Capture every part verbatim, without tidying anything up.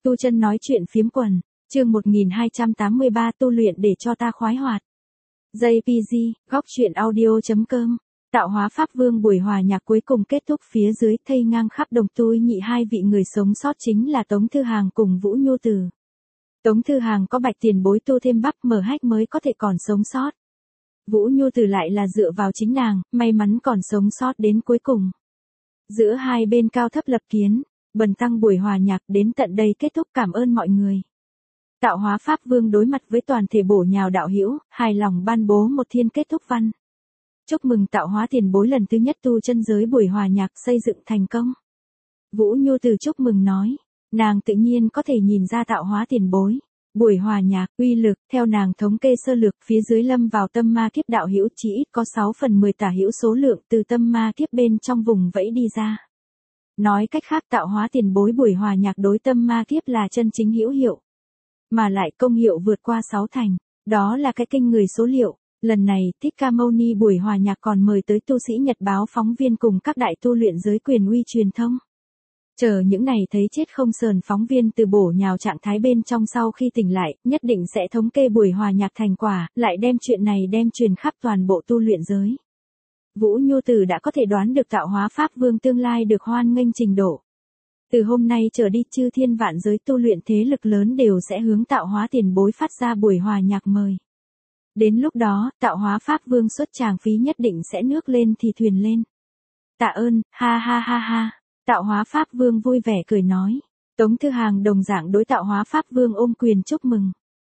Tu Chân nói chuyện phiếm quần, chương một nghìn hai trăm tám mươi ba tu luyện để cho ta khoái hoạt. jê pê giê, góc truyện audio.com. Tạo hóa Pháp Vương buổi hòa nhạc cuối cùng kết thúc, phía dưới thây ngang khắp đồng tôi nhị hai vị người sống sót chính là Tống Thư Hàng cùng Vũ Nhu Từ. Tống Thư Hàng có Bạch tiền bối tu thêm bắp mở hách mới có thể còn sống sót. Vũ Nhu Từ lại là dựa vào chính nàng, may mắn còn sống sót đến cuối cùng. Giữa hai bên cao thấp lập kiến, bần tăng buổi hòa nhạc đến tận đây kết thúc, cảm ơn mọi người. Tạo hóa Pháp Vương đối mặt với toàn thể bổ nhào đạo hữu, hài lòng ban bố một thiên kết thúc văn. Chúc mừng tạo hóa tiền bối lần thứ nhất tu chân giới buổi hòa nhạc xây dựng thành công. Vũ Nhu Từ chúc mừng nói, nàng tự nhiên có thể nhìn ra tạo hóa tiền bối. Buổi hòa nhạc, uy lực, theo nàng thống kê sơ lược, phía dưới lâm vào tâm ma kiếp đạo hữu chỉ ít có sáu phần mười tả hữu số lượng từ tâm ma kiếp bên trong vùng vẫy đi ra. Nói cách khác, tạo hóa tiền bối buổi hòa nhạc đối tâm ma kiếp là chân chính hữu hiệu. Mà lại công hiệu vượt qua sáu thành, đó là cái kinh người số liệu. Lần này, Thích Ca Mâu Ni buổi hòa nhạc còn mời tới tu sĩ Nhật báo phóng viên cùng các đại tu luyện giới quyền uy truyền thông. Chờ những này thấy chết không sờn phóng viên từ bổ nhào trạng thái bên trong sau khi tỉnh lại, nhất định sẽ thống kê buổi hòa nhạc thành quả, lại đem chuyện này đem truyền khắp toàn bộ tu luyện giới. Vũ Nhu Từ đã có thể đoán được tạo hóa Pháp Vương tương lai được hoan nghênh trình độ. Từ hôm nay trở đi, chư thiên vạn giới tu luyện thế lực lớn đều sẽ hướng tạo hóa tiền bối phát ra buổi hòa nhạc mời. Đến lúc đó, tạo hóa Pháp Vương xuất tràng phí nhất định sẽ nước lên thì thuyền lên. Tạ ơn, ha ha ha ha. Tạo hóa Pháp Vương vui vẻ cười nói. Tống Thư Hàng đồng dạng đối tạo hóa Pháp Vương ôm quyền chúc mừng.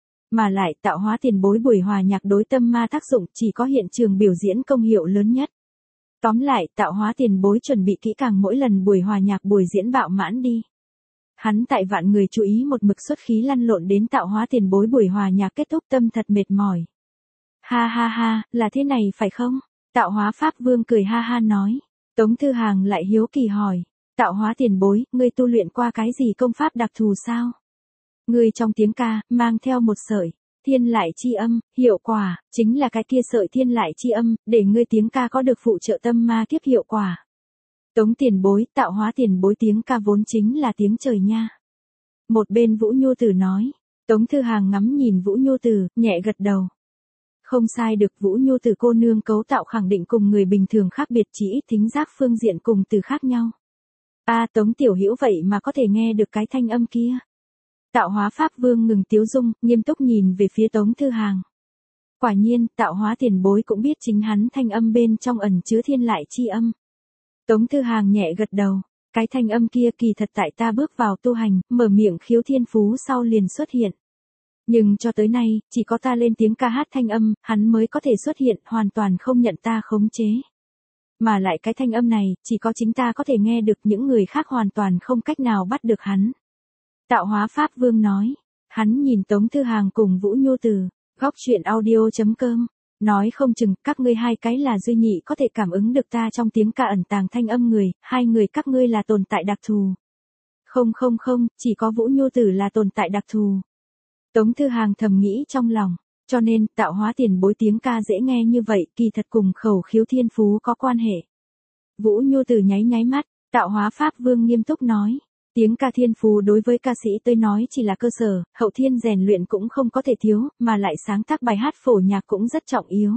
Mà lại tạo hóa tiền bối buổi hòa nhạc đối tâm ma tác dụng chỉ có hiện trường biểu diễn công hiệu lớn nhất. Tóm lại, tạo hóa tiền bối chuẩn bị kỹ càng mỗi lần buổi hòa nhạc buổi diễn bạo mãn đi. Hắn tại vạn người chú ý một mực xuất khí lăn lộn đến tạo hóa tiền bối buổi hòa nhạc kết thúc, tâm thật mệt mỏi. Ha ha ha, là thế này phải không? Tạo hóa Pháp Vương cười ha ha nói. Tống Thư Hàng lại hiếu kỳ hỏi. Tạo hóa tiền bối, ngươi tu luyện qua cái gì công pháp đặc thù sao? Ngươi trong tiếng ca, mang theo một sợi thiên lại chi âm, hiệu quả, chính là cái kia sợi thiên lại chi âm, để ngươi tiếng ca có được phụ trợ tâm ma kiếp hiệu quả. Tống tiền bối, tạo hóa tiền bối tiếng ca vốn chính là tiếng trời nha. Một bên Vũ Nhu Từ nói. Tống Thư Hàng ngắm nhìn Vũ Nhu Từ, nhẹ gật đầu. Không sai được, Vũ Nhu Từ cô nương cấu tạo khẳng định cùng người bình thường khác biệt, chỉ ít thính giác phương diện cùng từ khác nhau. A à, Tống tiểu hữu vậy mà có thể nghe được cái thanh âm kia. Tạo hóa Pháp Vương ngừng tiếu dung, nghiêm túc nhìn về phía Tống Thư Hàng. Quả nhiên, tạo hóa tiền bối cũng biết chính hắn thanh âm bên trong ẩn chứa thiên lại chi âm. Tống Thư Hàng nhẹ gật đầu, cái thanh âm kia kỳ thật tại ta bước vào tu hành, mở miệng khiếu thiên phú sau liền xuất hiện. Nhưng cho tới nay, chỉ có ta lên tiếng ca hát thanh âm, hắn mới có thể xuất hiện, hoàn toàn không nhận ta khống chế. Mà lại cái thanh âm này, chỉ có chính ta có thể nghe được, những người khác hoàn toàn không cách nào bắt được hắn. Tạo hóa Pháp Vương nói. Hắn nhìn Tống Thư Hàng cùng Vũ Nhu Từ, góc truyện audio.com, nói không chừng các ngươi hai cái là duy nhị có thể cảm ứng được ta trong tiếng ca ẩn tàng thanh âm người, hai người các ngươi là tồn tại đặc thù. Không không không, chỉ có Vũ Nhu Từ là tồn tại đặc thù. Tống Thư Hàng thầm nghĩ trong lòng, cho nên tạo hóa tiền bối tiếng ca dễ nghe như vậy, kỳ thật cùng khẩu khiếu thiên phú có quan hệ. Vũ Nhu Từ nháy nháy mắt, tạo hóa Pháp Vương nghiêm túc nói. Tiếng ca thiên phú đối với ca sĩ tới nói chỉ là cơ sở, hậu thiên rèn luyện cũng không có thể thiếu, mà lại sáng tác bài hát phổ nhạc cũng rất trọng yếu.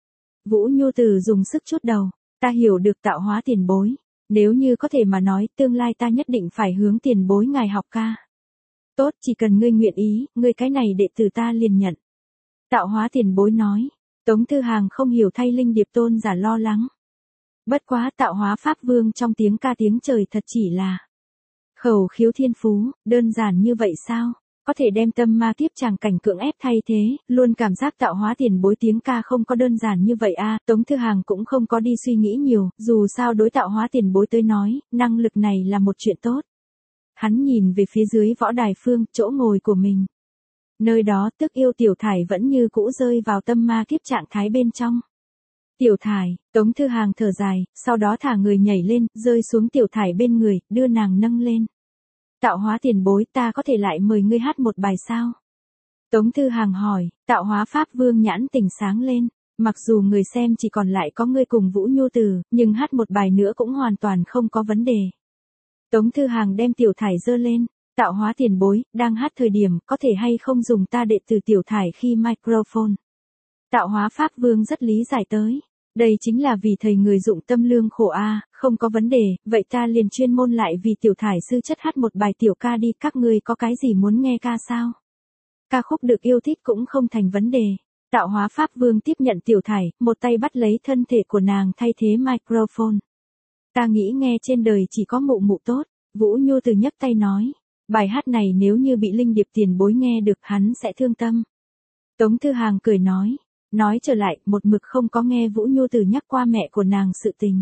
Vũ Nhu Từ dùng sức chút đầu, ta hiểu được tạo hóa tiền bối, nếu như có thể mà nói, tương lai ta nhất định phải hướng tiền bối ngài học ca. Tốt, chỉ cần ngươi nguyện ý, ngươi cái này đệ tử ta liền nhận. Tạo hóa tiền bối nói. Tống Thư Hàng không hiểu thay Linh Điệp tôn giả lo lắng. Bất quá tạo hóa Pháp Vương trong tiếng ca tiếng trời thật chỉ là khẩu khiếu thiên phú, đơn giản như vậy sao? Có thể đem tâm ma kiếp tràng cảnh cưỡng ép thay thế, luôn cảm giác tạo hóa tiền bối tiếng ca không có đơn giản như vậy a. À, Tống Thư Hàng cũng không có đi suy nghĩ nhiều, dù sao đối tạo hóa tiền bối tới nói, năng lực này là một chuyện tốt. Hắn nhìn về phía dưới võ đài phương, chỗ ngồi của mình. Nơi đó Tức Yêu Tiểu Thải vẫn như cũ rơi vào tâm ma kiếp trạng thái bên trong. Tiểu Thải, Tống Thư Hàng thở dài, sau đó thả người nhảy lên, rơi xuống Tiểu Thải bên người, đưa nàng nâng lên. Tạo hóa tiền bối, ta có thể lại mời ngươi hát một bài sao? Tống Thư Hàng hỏi. Tạo hóa Pháp Vương nhãn tình sáng lên. Mặc dù người xem chỉ còn lại có ngươi cùng Vũ Nhu Từ, nhưng hát một bài nữa cũng hoàn toàn không có vấn đề. Tống Thư Hàng đem Tiểu Thải giơ lên. Tạo hóa tiền bối, đang hát thời điểm, có thể hay không dùng ta đệ tử Tiểu Thải khi microphone. Tạo hóa Pháp Vương rất lý giải tới. Đây chính là vì thầy người dụng tâm lương khổ a, không có vấn đề, vậy ta liền chuyên môn lại vì Tiểu Thải sư chất hát một bài tiểu ca đi, các ngươi có cái gì muốn nghe ca sao? Ca khúc được yêu thích cũng không thành vấn đề. Tạo hóa Pháp Vương tiếp nhận Tiểu Thải, một tay bắt lấy thân thể của nàng thay thế microphone. Ta nghĩ nghe trên đời chỉ có mụ mụ tốt, Vũ Nhu Từ nhấc tay nói. Bài hát này nếu như bị Linh Điệp tiền bối nghe được hắn sẽ thương tâm. Tống Thư Hàng cười nói. Nói trở lại, một mực không có nghe Vũ Nhu Từ nhắc qua mẹ của nàng sự tình.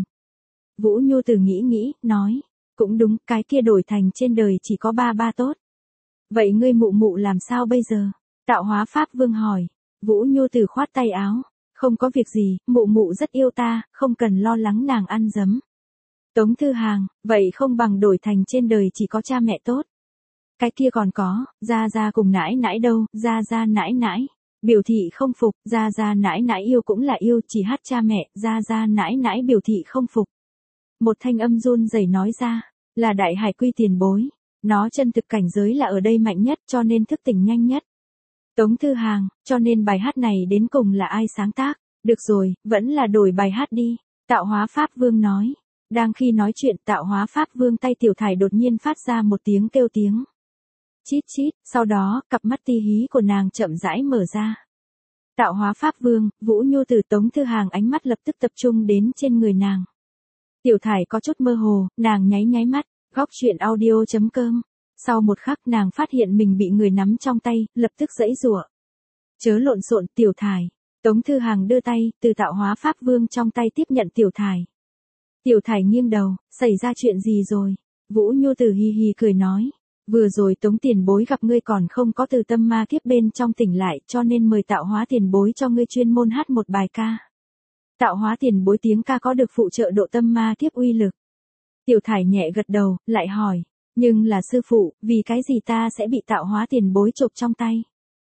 Vũ Nhu Từ nghĩ nghĩ, nói. Cũng đúng, cái kia đổi thành trên đời chỉ có ba ba tốt. Vậy ngươi mụ mụ làm sao bây giờ? Tạo hóa Pháp Vương hỏi. Vũ Nhu Từ khoát tay áo. Không có việc gì, mụ mụ rất yêu ta, không cần lo lắng nàng ăn dấm. Tống Thư Hàng, vậy không bằng đổi thành trên đời chỉ có cha mẹ tốt. Cái kia còn có, gia gia cùng nãi nãi đâu, gia gia nãi nãi. Biểu thị không phục, gia gia nãi nãi yêu cũng là yêu, chỉ hát cha mẹ, gia gia nãi nãi biểu thị không phục. Một thanh âm run rẩy nói ra, là Đại Hải Quy tiền bối. Nó chân thực cảnh giới là ở đây mạnh nhất cho nên thức tỉnh nhanh nhất. Tống Thư Hàng, cho nên bài hát này đến cùng là ai sáng tác? Được rồi, vẫn là đổi bài hát đi. Tạo hóa Pháp Vương nói. Đang khi nói chuyện, Tạo hóa Pháp Vương tay Tiểu Thải đột nhiên phát ra một tiếng kêu tiếng. Chít chít, sau đó, cặp mắt ti hí của nàng chậm rãi mở ra. Tạo hóa Pháp Vương, Vũ Nhu Từ Tống Thư Hàng ánh mắt lập tức tập trung đến trên người nàng. Tiểu Thải có chút mơ hồ, nàng nháy nháy mắt, góc truyện audio chấm com. Sau một khắc nàng phát hiện mình bị người nắm trong tay, lập tức giãy giụa. Chớ lộn xộn Tiểu Thải. Tống Thư Hàng đưa tay, từ Tạo hóa Pháp Vương trong tay tiếp nhận Tiểu Thải. Tiểu Thải nghiêng đầu, xảy ra chuyện gì rồi? Vũ Nhu Từ hi hi cười nói. Vừa rồi Tống tiền bối gặp ngươi còn không có từ tâm ma kiếp bên trong tỉnh lại cho nên mời Tạo hóa tiền bối cho ngươi chuyên môn hát một bài ca. Tạo hóa tiền bối tiếng ca có được phụ trợ độ tâm ma kiếp uy lực. Tiểu Thải nhẹ gật đầu, lại hỏi. Nhưng là sư phụ, vì cái gì ta sẽ bị Tạo hóa tiền bối chộp trong tay?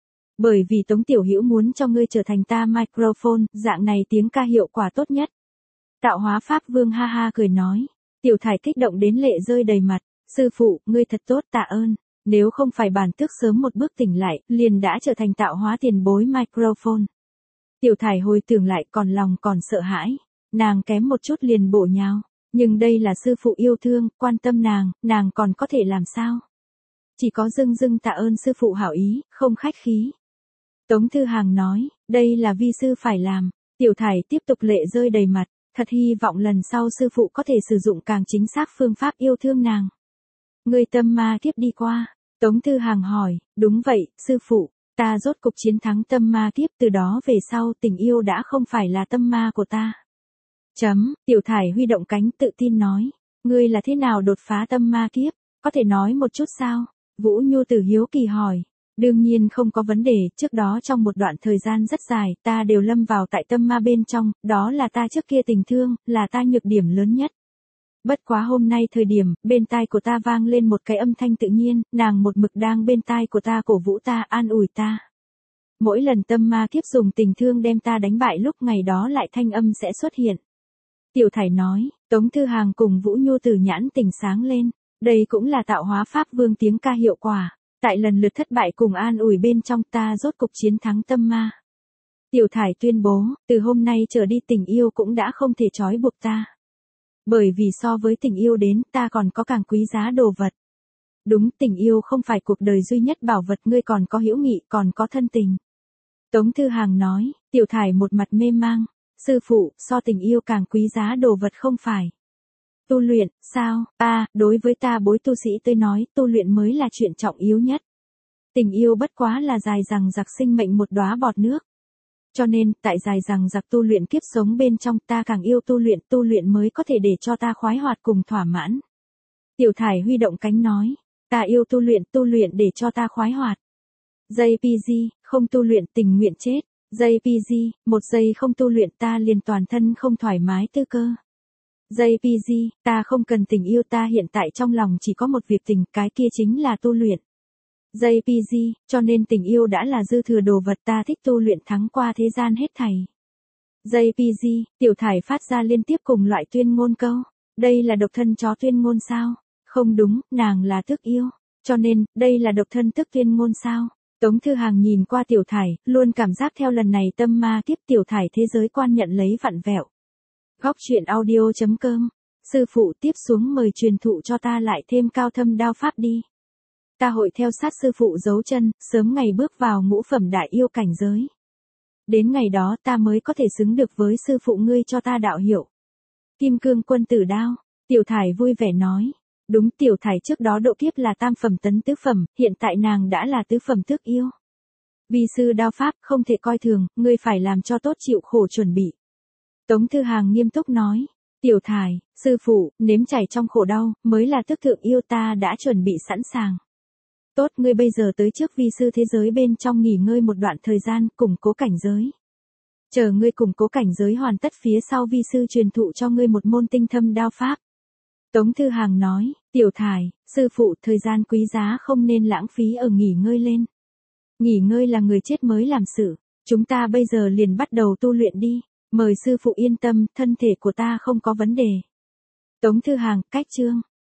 Bởi vì Tống tiểu hữu muốn cho ngươi trở thành ta microphone, dạng này tiếng ca hiệu quả tốt nhất. Tạo hóa Pháp Vương ha ha cười nói. Tiểu Thải kích động đến lệ rơi đầy mặt. Sư phụ, ngươi thật tốt, tạ ơn. Nếu không phải bản tước sớm một bước tỉnh lại, liền đã trở thành Tạo hóa tiền bối microphone. Tiểu Thải hồi tưởng lại còn lòng còn sợ hãi. Nàng kém một chút liền bổ nhào. Nhưng đây là sư phụ yêu thương, quan tâm nàng, nàng còn có thể làm sao? Chỉ có dưng dưng tạ ơn sư phụ hảo ý, không khách khí. Tống Thư Hàng nói, đây là vi sư phải làm. Tiểu Thải tiếp tục lệ rơi đầy mặt, thật hy vọng lần sau sư phụ có thể sử dụng càng chính xác phương pháp yêu thương nàng. Ngươi tâm ma kiếp đi qua. Tống Thư Hàng hỏi, đúng vậy, sư phụ, ta rốt cục chiến thắng tâm ma kiếp, từ đó về sau tình yêu đã không phải là tâm ma của ta. Chấm, Tiểu Thải huy động cánh tự tin nói, ngươi là thế nào đột phá tâm ma kiếp, có thể nói một chút sao? Vũ Nhu Từ hiếu kỳ hỏi, đương nhiên không có vấn đề, trước đó trong một đoạn thời gian rất dài, ta đều lâm vào tại tâm ma bên trong, đó là ta trước kia tình thương, là ta nhược điểm lớn nhất. Bất quá hôm nay thời điểm, bên tai của ta vang lên một cái âm thanh tự nhiên, nàng một mực đang bên tai của ta cổ vũ ta, an ủi ta. Mỗi lần tâm ma kiếp dùng tình thương đem ta đánh bại lúc ngày đó lại thanh âm sẽ xuất hiện. Tiểu Thải nói, Tống Thư Hàng cùng Vũ Nhu Từ nhãn tình sáng lên, đây cũng là Tạo hóa Pháp Vương tiếng ca hiệu quả. Tại lần lượt thất bại cùng an ủi bên trong ta rốt cục chiến thắng tâm ma. Tiểu Thải tuyên bố, từ hôm nay trở đi tình yêu cũng đã không thể trói buộc ta. Bởi vì so với tình yêu đến ta còn có càng quý giá đồ vật. Đúng, tình yêu không phải cuộc đời duy nhất bảo vật, ngươi còn có hữu nghị, còn có thân tình. Tống Thư Hàng nói, Tiểu Thải một mặt mê mang, sư phụ, so tình yêu càng quý giá đồ vật không phải. Tu luyện, sao? À, đối với ta bối tu sĩ tôi nói, tu luyện mới là chuyện trọng yếu nhất. Tình yêu bất quá là dài dằng dặc sinh mệnh một đóa bọt nước. Cho nên, tại dài dằng dặc tu luyện kiếp sống bên trong ta càng yêu tu luyện, tu luyện mới có thể để cho ta khoái hoạt cùng thỏa mãn. Tiểu Thải huy động cánh nói, ta yêu tu luyện, tu luyện để cho ta khoái hoạt. gi pê giê, không tu luyện tình nguyện chết. gi pê giê, một giây không tu luyện ta liền toàn thân không thoải mái tư cơ. gi pê giê, ta không cần tình yêu, ta hiện tại trong lòng chỉ có một việc tình, cái kia chính là tu luyện. gi pê giê, cho nên tình yêu đã là dư thừa đồ vật, ta thích tu luyện thắng qua thế gian hết thảy. gi pê giê, Tiểu Thải phát ra liên tiếp cùng loại tuyên ngôn câu. Đây là độc thân chó tuyên ngôn sao? Không đúng, nàng là tước yêu. Cho nên, đây là độc thân tức tuyên ngôn sao? Tống Thư Hàng nhìn qua Tiểu Thải, luôn cảm giác theo lần này tâm ma tiếp Tiểu Thải thế giới quan nhận lấy vặn vẹo. Góc truyện audio chấm com. Sư phụ tiếp xuống mời truyền thụ cho ta lại thêm cao thâm đao pháp đi. Ta hội theo sát sư phụ giấu chân, sớm ngày bước vào ngũ phẩm đại yêu cảnh giới. Đến ngày đó ta mới có thể xứng được với sư phụ ngươi cho ta đạo hiệu. Kim cương quân tử đao, Tiểu Thải vui vẻ nói. Đúng, Tiểu Thải trước đó độ kiếp là tam phẩm tấn tứ phẩm, hiện tại nàng đã là tứ phẩm tước yêu. Vi sư đao pháp không thể coi thường, ngươi phải làm cho tốt chịu khổ chuẩn bị. Tống Thư Hàng nghiêm túc nói. Tiểu Thải, sư phụ, nếm trải trong khổ đau, mới là tước thượng yêu, ta đã chuẩn bị sẵn sàng. Tốt, ngươi bây giờ tới trước vi sư thế giới bên trong nghỉ ngơi một đoạn thời gian, củng cố cảnh giới. Chờ ngươi củng cố cảnh giới hoàn tất phía sau vi sư truyền thụ cho ngươi một môn tinh thâm đao pháp. Tống Thư Hàng nói, Tiểu Thải, sư phụ, thời gian quý giá không nên lãng phí ở nghỉ ngơi lên. Nghỉ ngơi là người chết mới làm sự, chúng ta bây giờ liền bắt đầu tu luyện đi, mời sư phụ yên tâm, thân thể của ta không có vấn đề. Tống Thư Hàng, cách chương.